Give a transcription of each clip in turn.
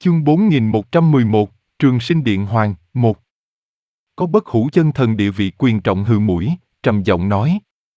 Chương 4111, Trường Sinh Điện Hoàng, 1. Có bất hủ chân thần địa vị quyền trọng hừ mũi, trầm giọng nói.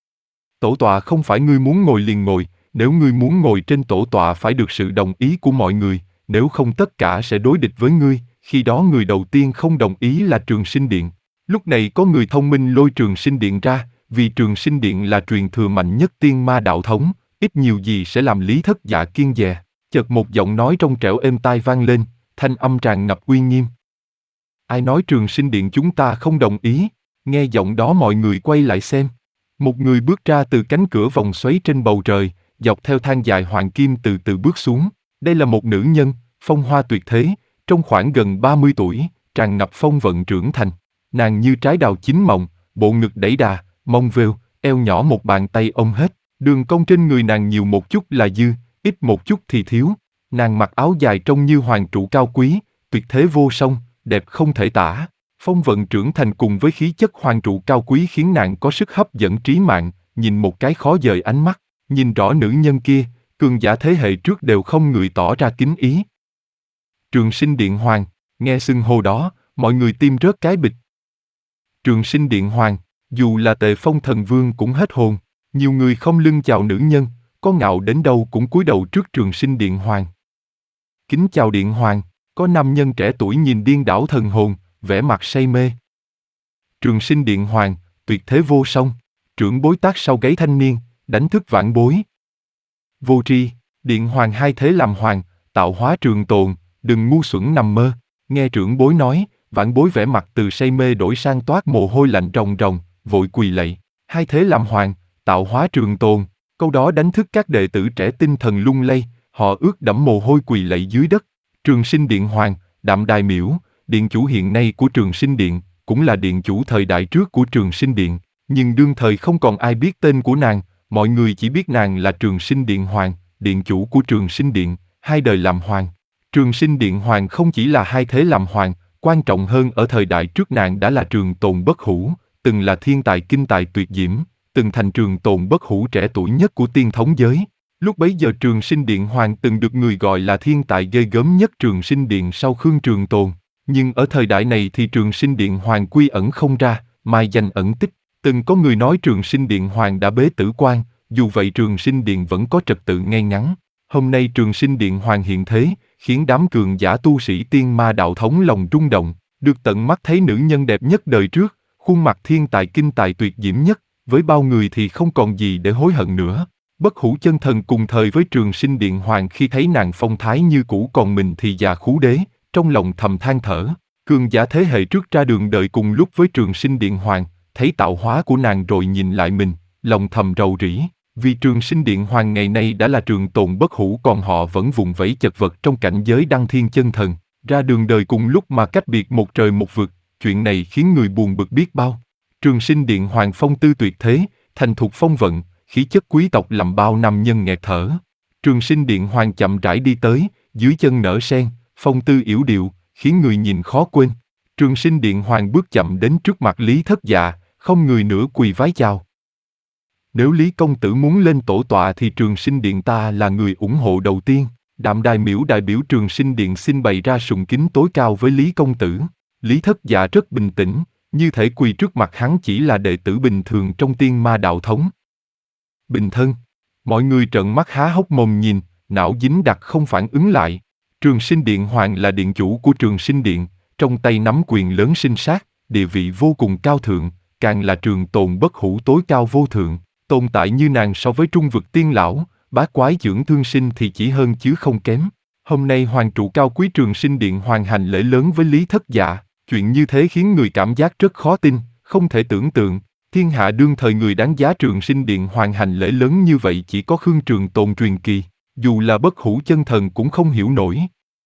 Tổ tọa không phải ngươi muốn ngồi liền ngồi, nếu ngươi muốn ngồi trên tổ tọa phải được sự đồng ý của mọi người, nếu không tất cả sẽ đối địch với ngươi, khi đó người đầu tiên không đồng ý là Trường Sinh Điện. Lúc này có người thông minh lôi Trường Sinh Điện ra, vì Trường Sinh Điện là truyền thừa mạnh nhất tiên ma đạo thống, ít nhiều gì sẽ làm Lý Thất Dạ kiêng dè. Chợt một giọng nói trong trẻo êm tai vang lên, thanh âm tràn ngập uy nghiêm. Ai nói Trường Sinh Điện chúng ta không đồng ý? Nghe giọng đó mọi người quay lại xem. Một người bước ra từ cánh cửa vòng xoáy trên bầu trời, dọc theo thang dài hoàng kim từ từ bước xuống. Đây là một nữ nhân, phong hoa tuyệt thế, trong khoảng gần 30 tuổi, tràn ngập phong vận trưởng thành. Nàng như trái đào chín mọng, bộ ngực đẩy đà, mông vêu, eo nhỏ một bàn tay ôm hết. Đường cong trên người nàng nhiều một chút là dư, ít một chút thì thiếu. Nàng mặc áo dài trông như hoàng trụ cao quý, tuyệt thế vô song, đẹp không thể tả. Phong vận trưởng thành cùng với khí chất hoàng trụ cao quý khiến nàng có sức hấp dẫn trí mạng, nhìn một cái khó dời ánh mắt. Nhìn rõ nữ nhân kia, cường giả thế hệ trước đều không ngừng tỏ ra kính ý. Trường Sinh Điện Hoàng, nghe xưng hô đó, mọi người tim rớt cái bịch. Trường Sinh Điện Hoàng, dù là Tề Phong Thần Vương cũng hết hồn. Nhiều người không lưng chào nữ nhân, có ngạo đến đâu cũng cúi đầu trước Trường Sinh Điện Hoàng. Kính chào Điện Hoàng, có nam nhân trẻ tuổi nhìn điên đảo thần hồn, vẻ mặt say mê. Trường Sinh Điện Hoàng, tuyệt thế vô song, trưởng bối tác sau gáy thanh niên, đánh thức vãn bối. Vô tri, Điện Hoàng hai thế làm hoàng, tạo hóa trường tồn, đừng ngu xuẩn nằm mơ. Nghe trưởng bối nói, vãn bối vẻ mặt từ say mê đổi sang toát mồ hôi lạnh ròng ròng, vội quỳ lạy. Hai thế làm hoàng, tạo hóa trường tồn, câu đó đánh thức các đệ tử trẻ tinh thần lung lay, họ ướt đẫm mồ hôi quỳ lạy dưới đất. Trường Sinh Điện Hoàng, Đạm Đài Miễu, điện chủ hiện nay của Trường Sinh Điện, cũng là điện chủ thời đại trước của Trường Sinh Điện, nhưng đương thời không còn ai biết tên của nàng, mọi người chỉ biết nàng là Trường Sinh Điện Hoàng, điện chủ của Trường Sinh Điện, hai đời làm hoàng. Trường Sinh Điện Hoàng không chỉ là hai thế làm hoàng, quan trọng hơn ở thời đại trước nàng đã là trường tồn bất hủ, từng là thiên tài kinh tài tuyệt diễm, từng thành trường tồn bất hủ trẻ tuổi nhất của tiên thống giới. Lúc bấy giờ Trường Sinh Điện Hoàng từng được người gọi là thiên tài ghê gớm nhất Trường Sinh Điện sau Khương Trường Tồn. Nhưng ở thời đại này thì Trường Sinh Điện Hoàng quy ẩn không ra, mai danh ẩn tích. Từng có người nói Trường Sinh Điện Hoàng đã bế tử quan, dù vậy Trường Sinh Điện vẫn có trật tự ngay ngắn. Hôm nay Trường Sinh Điện Hoàng hiện thế, khiến đám cường giả tu sĩ tiên ma đạo thống lòng rung động, được tận mắt thấy nữ nhân đẹp nhất đời trước, khuôn mặt thiên tài kinh tài tuyệt diễm nhất, với bao người thì không còn gì để hối hận nữa. Bất hủ chân thần cùng thời với Trường Sinh Điện Hoàng khi thấy nàng phong thái như cũ còn mình thì già khú đế, trong lòng thầm than thở. Cường giả thế hệ trước ra đường đời cùng lúc với Trường Sinh Điện Hoàng, thấy tạo hóa của nàng rồi nhìn lại mình, lòng thầm rầu rĩ. Vì Trường Sinh Điện Hoàng ngày nay đã là trường tồn bất hủ còn họ vẫn vùng vẫy chật vật trong cảnh giới đăng thiên chân thần, ra đường đời cùng lúc mà cách biệt một trời một vực, chuyện này khiến người buồn bực biết bao. Trường Sinh Điện Hoàng phong tư tuyệt thế, thành thục phong vận, khí chất quý tộc làm bao nam nhân nghẹt thở. Trường Sinh Điện Hoàng chậm rãi đi tới, dưới chân nở sen, phong tư yểu điệu, khiến người nhìn khó quên. Trường Sinh Điện Hoàng bước chậm đến trước mặt Lý Thất Dạ, không người nữa quỳ vái chào. Nếu Lý công tử muốn lên tổ tọa thì Trường Sinh Điện ta là người ủng hộ đầu tiên. Đạm Đài Miễu đại biểu Trường Sinh Điện xin bày ra sùng kính tối cao với Lý công tử. Lý Thất Dạ rất bình tĩnh, như thể quỳ trước mặt hắn chỉ là đệ tử bình thường trong tiên ma đạo thống. Bình thân. Mọi người trợn mắt há hốc mồm nhìn, não dính đặc không phản ứng lại. Trường Sinh Điện Hoàng là điện chủ của Trường Sinh Điện, trong tay nắm quyền lớn sinh sát, địa vị vô cùng cao thượng, càng là trường tồn bất hủ tối cao vô thượng. Tồn tại như nàng so với trung vực tiên lão, bá quái dưỡng thương sinh thì chỉ hơn chứ không kém. Hôm nay hoàng trụ cao quý Trường Sinh Điện Hoàng hành lễ lớn với Lý Thất Dạ, chuyện như thế khiến người cảm giác rất khó tin, không thể tưởng tượng. Thiên hạ đương thời người đáng giá Trường Sinh Điện Hoàng hành lễ lớn như vậy chỉ có Khương Trường Tồn truyền kỳ, dù là bất hủ chân thần cũng không hiểu nổi.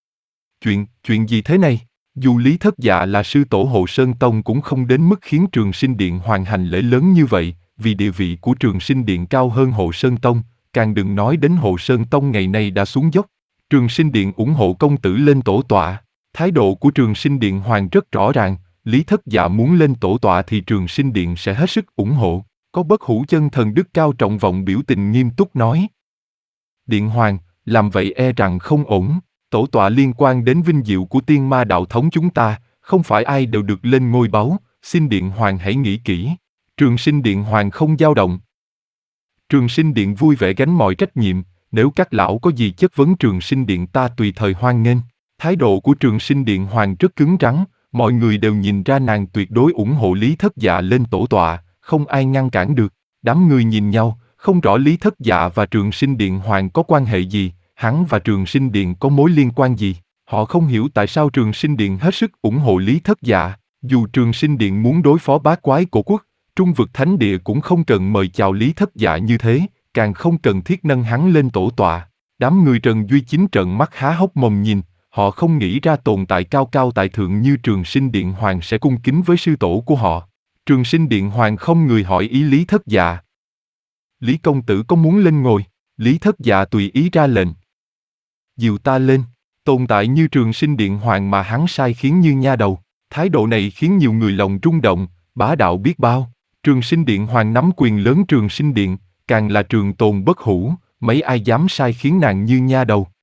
Chuyện gì thế này? Dù Lý Thất Dạ là sư tổ Hộ Sơn Tông cũng không đến mức khiến Trường Sinh Điện Hoàng hành lễ lớn như vậy, vì địa vị của Trường Sinh Điện cao hơn Hộ Sơn Tông, càng đừng nói đến Hộ Sơn Tông ngày nay đã xuống dốc. Trường Sinh Điện ủng hộ công tử lên tổ tọa, thái độ của Trường Sinh Điện Hoàng rất rõ ràng. Lý Thất Dạ muốn lên tổ tọa thì Trường Sinh Điện sẽ hết sức ủng hộ. Có bất hủ chân thần đức cao trọng vọng biểu tình nghiêm túc nói. Điện Hoàng, làm vậy e rằng không ổn. Tổ tọa liên quan đến vinh diệu của tiên ma đạo thống chúng ta, không phải ai đều được lên ngôi báu, xin Điện Hoàng hãy nghĩ kỹ. Trường Sinh Điện Hoàng không dao động. Trường Sinh Điện vui vẻ gánh mọi trách nhiệm, nếu các lão có gì chất vấn Trường Sinh Điện ta tùy thời hoan nghênh. Thái độ của Trường Sinh Điện Hoàng rất cứng rắn, mọi người đều nhìn ra nàng tuyệt đối ủng hộ Lý Thất Dạ lên tổ tọa, không ai ngăn cản được. Đám người nhìn nhau, không rõ Lý Thất Dạ và Trường Sinh Điện Hoàng có quan hệ gì, hắn và Trường Sinh Điện có mối liên quan gì. Họ không hiểu tại sao Trường Sinh Điện hết sức ủng hộ Lý Thất Dạ. Dù Trường Sinh Điện muốn đối phó bát quái cổ quốc, Trung vực thánh địa cũng không cần mời chào Lý Thất Dạ như thế, càng không cần thiết nâng hắn lên tổ tọa. Đám người Trần Duy Chính trợn mắt há hốc mồm nhìn, họ không nghĩ ra tồn tại cao cao tại thượng như Trường Sinh Điện Hoàng sẽ cung kính với sư tổ của họ. Trường Sinh Điện Hoàng không người hỏi ý Lý Thất Dạ. Lý công tử có muốn lên ngồi? Lý Thất Dạ tùy ý ra lệnh. Dìu ta lên. Tồn tại như Trường Sinh Điện Hoàng mà hắn sai khiến như nha đầu. Thái độ này khiến nhiều người lòng rung động, bá đạo biết bao. Trường Sinh Điện Hoàng nắm quyền lớn Trường Sinh Điện, càng là trường tồn bất hủ, mấy ai dám sai khiến nàng như nha đầu.